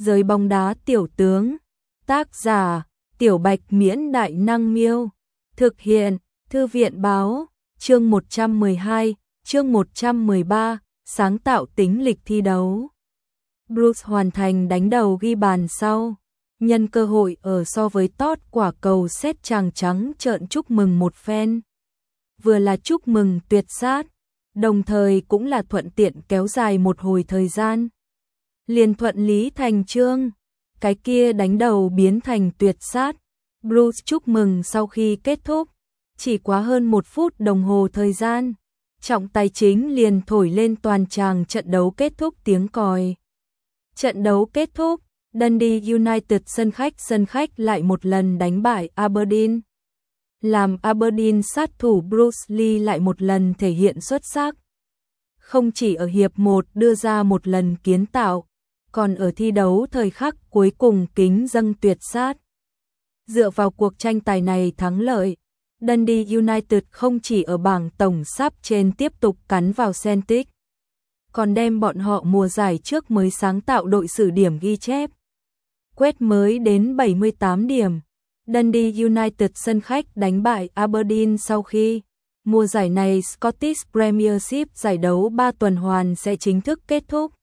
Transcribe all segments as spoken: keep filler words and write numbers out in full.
Giới bóng đá tiểu tướng. Tác giả: Tiểu Bạch Miễn Đại Năng Miêu. Thực hiện: Thư viện báo. Chương một trăm mười hai, chương một trăm mười ba, sáng tạo tính lịch thi đấu. Bruce hoàn thành đánh đầu ghi bàn sau. Nhân cơ hội ở so với tót quả cầu xét chàng trắng trợn chúc mừng một phen. Vừa là chúc mừng tuyệt sát, đồng thời cũng là thuận tiện kéo dài một hồi thời gian. Liền thuận lý thành chương, cái kia đánh đầu biến thành tuyệt sát. Bruce chúc mừng sau khi kết thúc, chỉ quá hơn một phút đồng hồ thời gian, trọng tài chính liền thổi lên toàn tràng trận đấu kết thúc tiếng còi. Trận đấu kết thúc, Dundee United sân khách sân khách lại một lần đánh bại Aberdeen. Làm Aberdeen sát thủ Bruce Lee lại một lần thể hiện xuất sắc. Không chỉ ở hiệp một đưa ra một lần kiến tạo, còn ở thi đấu thời khắc cuối cùng kính dâng tuyệt sát. Dựa vào cuộc tranh tài này thắng lợi, Dundee United không chỉ ở bảng tổng sắp trên tiếp tục cắn vào Celtic, còn đem bọn họ mùa giải trước mới sáng tạo đội sử điểm ghi chép. Quét mới đến bảy mươi tám điểm. Dundee United sân khách đánh bại Aberdeen sau khi mùa giải này Scottish Premiership giải đấu ba tuần hoàn sẽ chính thức kết thúc.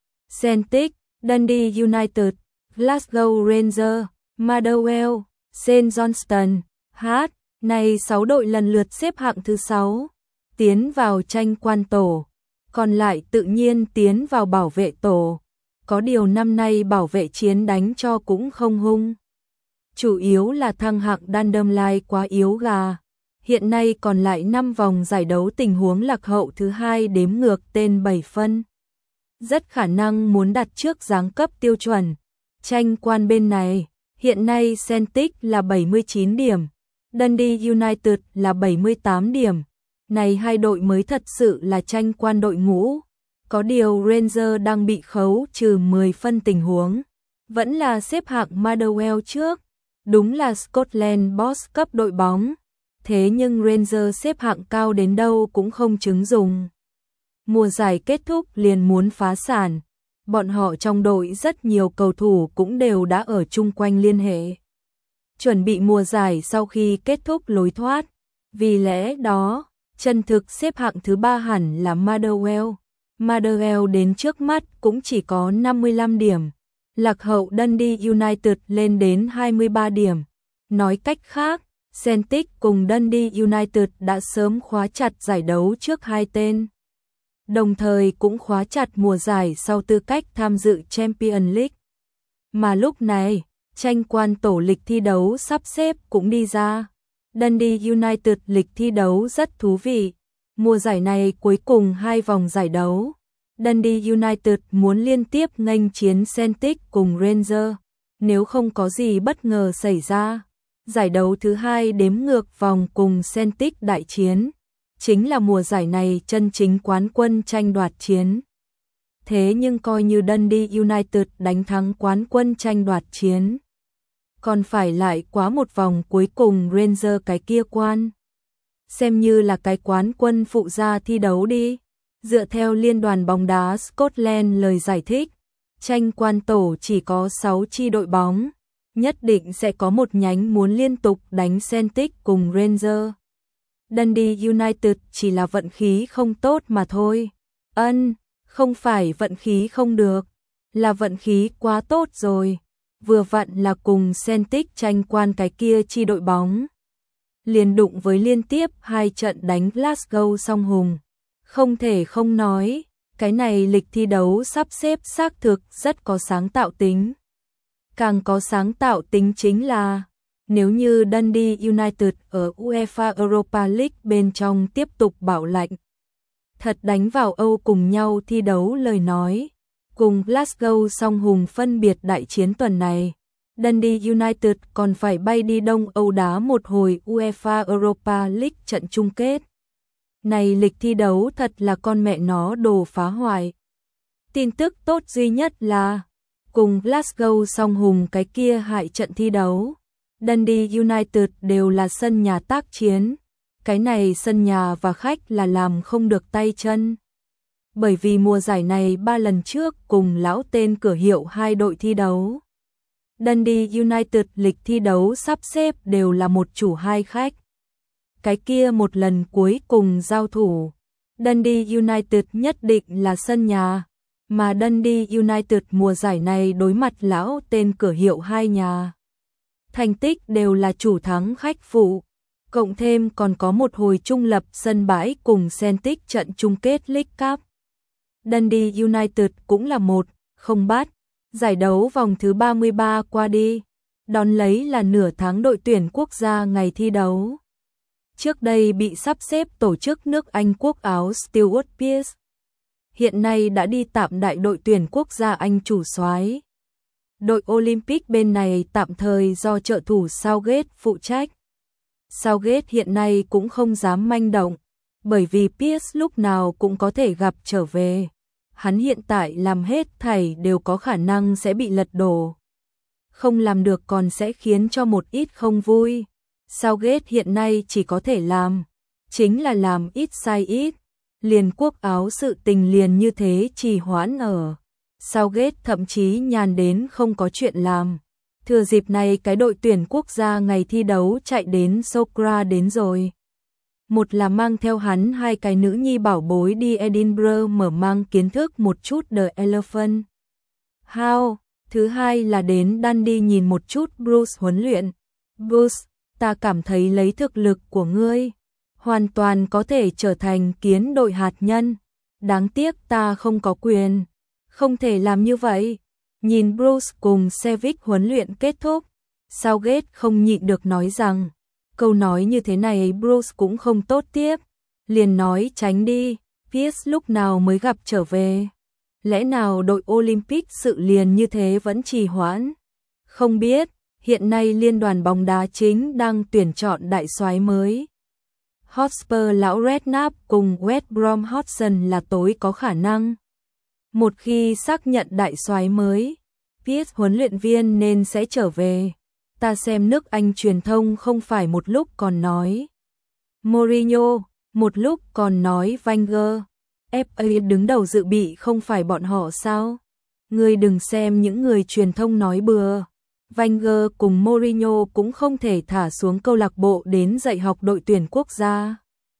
Celtic, Dundee United, Glasgow Rangers, Motherwell, Saint Johnstone, Hearts, này sáu đội lần lượt xếp hạng thứ sáu, tiến vào tranh quan tổ, còn lại tự nhiên tiến vào bảo vệ tổ. Có điều năm nay bảo vệ chiến đánh cho cũng không hung. Chủ yếu là thăng hạng Dunfermline quá yếu gà. Hiện nay còn lại năm vòng giải đấu tình huống lạc hậu thứ hai đếm ngược tên bảy phân. Rất khả năng muốn đặt trước giáng cấp tiêu chuẩn. Tranh quan bên này, hiện nay Celtic là bảy mươi chín điểm, Dundee United là bảy mươi tám điểm. Này hai đội mới thật sự là tranh quan đội ngũ. Có điều Rangers đang bị khấu trừ mười phân tình huống, vẫn là xếp hạng Motherwell trước. Đúng là Scotland Boss cấp đội bóng, thế nhưng Rangers xếp hạng cao đến đâu cũng không chứng dùng. Mùa giải kết thúc liền muốn phá sản, bọn họ trong đội rất nhiều cầu thủ cũng đều đã ở chung quanh liên hệ, chuẩn bị mùa giải sau khi kết thúc lối thoát. Vì lẽ đó, chân thực xếp hạng thứ ba hẳn là Motherwell. Motherwell đến trước mắt cũng chỉ có năm mươi lăm điểm, lạc hậu Dundee United lên đến hai mươi ba điểm. Nói cách khác, Celtic cùng Dundee United đã sớm khóa chặt giải đấu trước hai tên, đồng thời cũng khóa chặt mùa giải sau tư cách tham dự Champions League. Mà lúc này, tranh quan tổ lịch thi đấu sắp xếp cũng đi ra. Dundee United lịch thi đấu rất thú vị. Mùa giải này cuối cùng hai vòng giải đấu, Dundee United muốn liên tiếp nghênh chiến Celtic cùng Rangers. Nếu không có gì bất ngờ xảy ra, giải đấu thứ hai đếm ngược vòng cùng Celtic đại chiến, chính là mùa giải này chân chính quán quân tranh đoạt chiến. Thế nhưng coi như Dundee United đánh thắng quán quân tranh đoạt chiến, còn phải lại quá một vòng cuối cùng Rangers cái kia quan. Xem như là cái quán quân phụ gia thi đấu đi. Dựa theo Liên đoàn bóng đá Scotland lời giải thích, tranh quan tổ chỉ có sáu chi đội bóng, nhất định sẽ có một nhánh muốn liên tục đánh Celtic cùng Rangers. Dundee United chỉ là vận khí không tốt mà thôi. Ân, không phải vận khí không được, là vận khí quá tốt rồi. Vừa vặn là cùng Celtic tranh quan cái kia chi đội bóng, liền đụng với liên tiếp hai trận đánh Glasgow song hùng. Không thể không nói, cái này lịch thi đấu sắp xếp xác thực rất có sáng tạo tính. Càng có sáng tạo tính chính là, nếu như Dundee United ở UEFA Europa League bên trong tiếp tục bảo lãnh, thật đánh vào Âu cùng nhau thi đấu lời nói, cùng Glasgow song hùng phân biệt đại chiến tuần này, Dundee United còn phải bay đi Đông Âu đá một hồi UEFA Europa League trận chung kết. Này lịch thi đấu thật là con mẹ nó đồ phá hoại. Tin tức tốt duy nhất là, cùng Glasgow song hùng cái kia hại trận thi đấu, Dundee United đều là sân nhà tác chiến. Cái này sân nhà và khách là làm không được tay chân. bởi vì mùa giải này ba lần trước cùng lão tên cửa hiệu hai đội thi đấu. Dundee United lịch thi đấu sắp xếp đều là một chủ hai khách. Cái kia một lần cuối cùng giao thủ, Dundee United nhất định là sân nhà, mà Dundee United mùa giải này đối mặt lão tên cửa hiệu hai nhà. Thành tích đều là chủ thắng khách phụ, cộng thêm còn có một hồi trung lập sân bãi cùng Celtic trận chung kết League Cup. Dundee United cũng là một không bắt, giải đấu vòng thứ ba mươi ba qua đi, đón lấy là nửa tháng đội tuyển quốc gia ngày thi đấu. Trước đây bị sắp xếp tổ chức nước Anh quốc áo Stuart Pearce, hiện nay đã đi tạm đại đội tuyển quốc gia Anh chủ soái. Đội Olympic bên này tạm thời do trợ thủ Southgate phụ trách. Southgate hiện nay cũng không dám manh động, bởi vì Pearce lúc nào cũng có thể gặp trở về. Hắn hiện tại làm hết thảy đều có khả năng sẽ bị lật đổ. Không làm được còn sẽ khiến cho một ít không vui. Southgate hiện nay chỉ có thể làm, chính là làm ít sai ít. Liền quốc áo sự tình liền như thế trì hoãn ở. Southgate thậm chí nhàn đến không có chuyện làm. Thừa dịp này cái đội tuyển quốc gia ngày thi đấu chạy đến Socra đến rồi. Một là mang theo hắn hai cái nữ nhi bảo bối đi Edinburgh mở mang kiến thức một chút The Elephant House. Thứ hai là đến Dundee nhìn một chút Bruce huấn luyện. Bruce, ta cảm thấy lấy thực lực của ngươi, hoàn toàn có thể trở thành kiến đội hạt nhân. Đáng tiếc ta không có quyền, không thể làm như vậy. Nhìn Bruce cùng Sevic huấn luyện kết thúc, Southgate không nhịn được nói rằng, câu nói như thế này Bruce cũng không tốt tiếp, liền nói tránh đi, Pearce lúc nào mới gặp trở về. Lẽ nào đội Olympic sự liền như thế vẫn trì hoãn? Không biết, hiện nay liên đoàn bóng đá chính đang tuyển chọn đại soái mới. Hotspur lão Redknapp cùng West Brom Hudson là tối có khả năng. Một khi xác nhận đại soái mới, Pearce huấn luyện viên nên sẽ trở về. Ta xem nước Anh truyền thông không phải một lúc còn nói Mourinho, một lúc còn nói Wenger. ép a đứng đầu dự bị không phải bọn họ sao? Ngươi đừng xem những người truyền thông nói bừa. Wenger cùng Mourinho cũng không thể thả xuống câu lạc bộ đến dạy học đội tuyển quốc gia.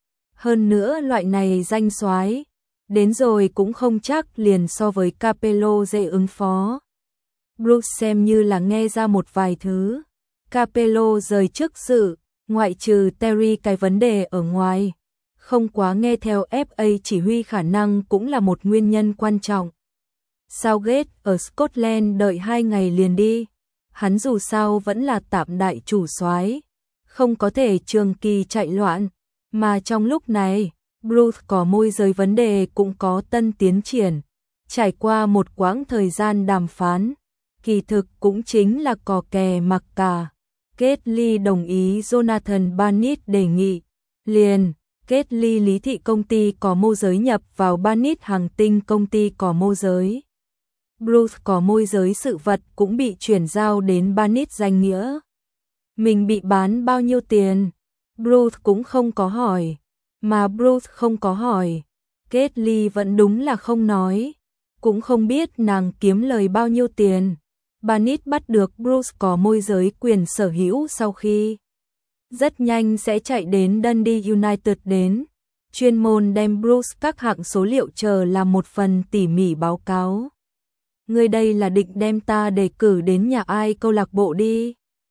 Hơn nữa loại này danh soái đến rồi cũng không chắc liền so với Capello dễ ứng phó. Bruce xem như là nghe ra một vài thứ. Capello rời chức sự, ngoại trừ Terry cái vấn đề ở ngoài, không quá nghe theo ép a chỉ huy khả năng cũng là một nguyên nhân quan trọng. Southgate ở Scotland đợi hai ngày liền đi. Hắn dù sao vẫn là tạm đại chủ soái, không có thể trường kỳ chạy loạn, mà trong lúc này, Bruce có môi giới vấn đề cũng có tân tiến triển. Trải qua một quãng thời gian đàm phán, kỳ thực cũng chính là cò kè mặc cả. Kết-ly đồng ý Jonathan Barnett đề nghị, liền, Kết-ly lý thị công ty có môi giới nhập vào Barnett hàng tinh công ty có môi giới. Bruce có môi giới sự vật cũng bị chuyển giao đến Barnett danh nghĩa. Mình bị bán bao nhiêu tiền? Bruce cũng không có hỏi. Mà Bruce không có hỏi, Kết-ly vẫn đúng là không nói. Cũng không biết nàng kiếm lời bao nhiêu tiền. Barnett bắt được Bruce có môi giới quyền sở hữu sau khi rất nhanh sẽ chạy đến Dundee United đến, chuyên môn đem Bruce các hạng số liệu chờ làm một phần tỉ mỉ báo cáo. Ngươi đây là định đem ta đề cử đến nhà ai câu lạc bộ đi?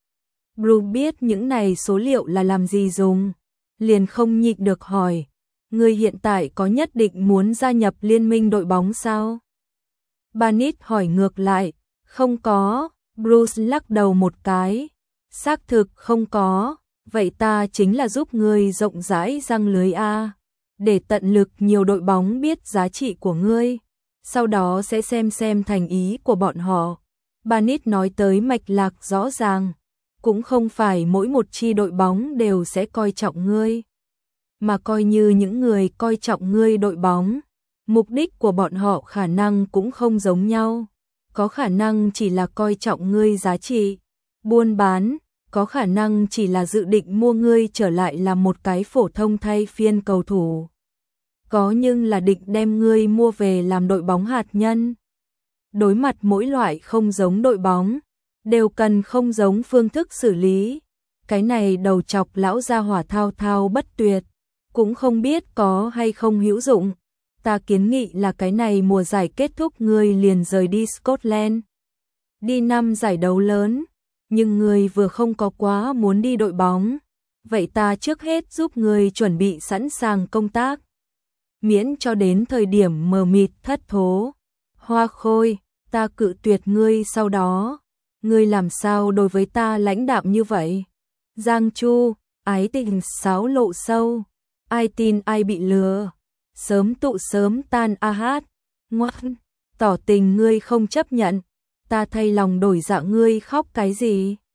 Bruce biết những này số liệu là làm gì dùng, liền không nhịn được hỏi, ngươi hiện tại có nhất định muốn gia nhập liên minh đội bóng sao? Barnett hỏi ngược lại, không có. Bruce lắc đầu một cái, xác thực không có. Vậy ta chính là giúp ngươi rộng rãi răng lưới a, để tận lực nhiều đội bóng biết giá trị của ngươi, sau đó sẽ xem xem thành ý của bọn họ. Barnett nói tới mạch lạc rõ ràng, cũng không phải mỗi một chi đội bóng đều sẽ coi trọng ngươi, mà coi như những người coi trọng ngươi đội bóng, mục đích của bọn họ khả năng cũng không giống nhau, có khả năng chỉ là coi trọng ngươi giá trị buôn bán, có khả năng chỉ là dự định mua ngươi trở lại làm một cái phổ thông thay phiên cầu thủ. có nhưng là định đem ngươi mua về làm đội bóng hạt nhân. Đối mặt mỗi loại không giống đội bóng, đều cần không giống phương thức xử lý. Cái này đầu chọc lão gia hỏa thao thao bất tuyệt, cũng không biết có hay không hữu dụng. Ta kiến nghị là cái này mùa giải kết thúc ngươi liền rời đi Scotland. Đi năm giải đấu lớn, nhưng ngươi vừa không có quá muốn đi đội bóng. Vậy ta trước hết giúp ngươi chuẩn bị sẵn sàng công tác. Miễn cho đến thời điểm mờ mịt thất thố. Hoa Khôi, ta cự tuyệt ngươi sau đó. Ngươi làm sao đối với ta lãnh đạm như vậy? Giang Chu, ái tình sáo lộ sâu. Ai tin ai bị lừa. Sớm tụ sớm tan a hát. Ngoan, tỏ tình ngươi không chấp nhận. Ta thay lòng đổi dạ ngươi khóc cái gì?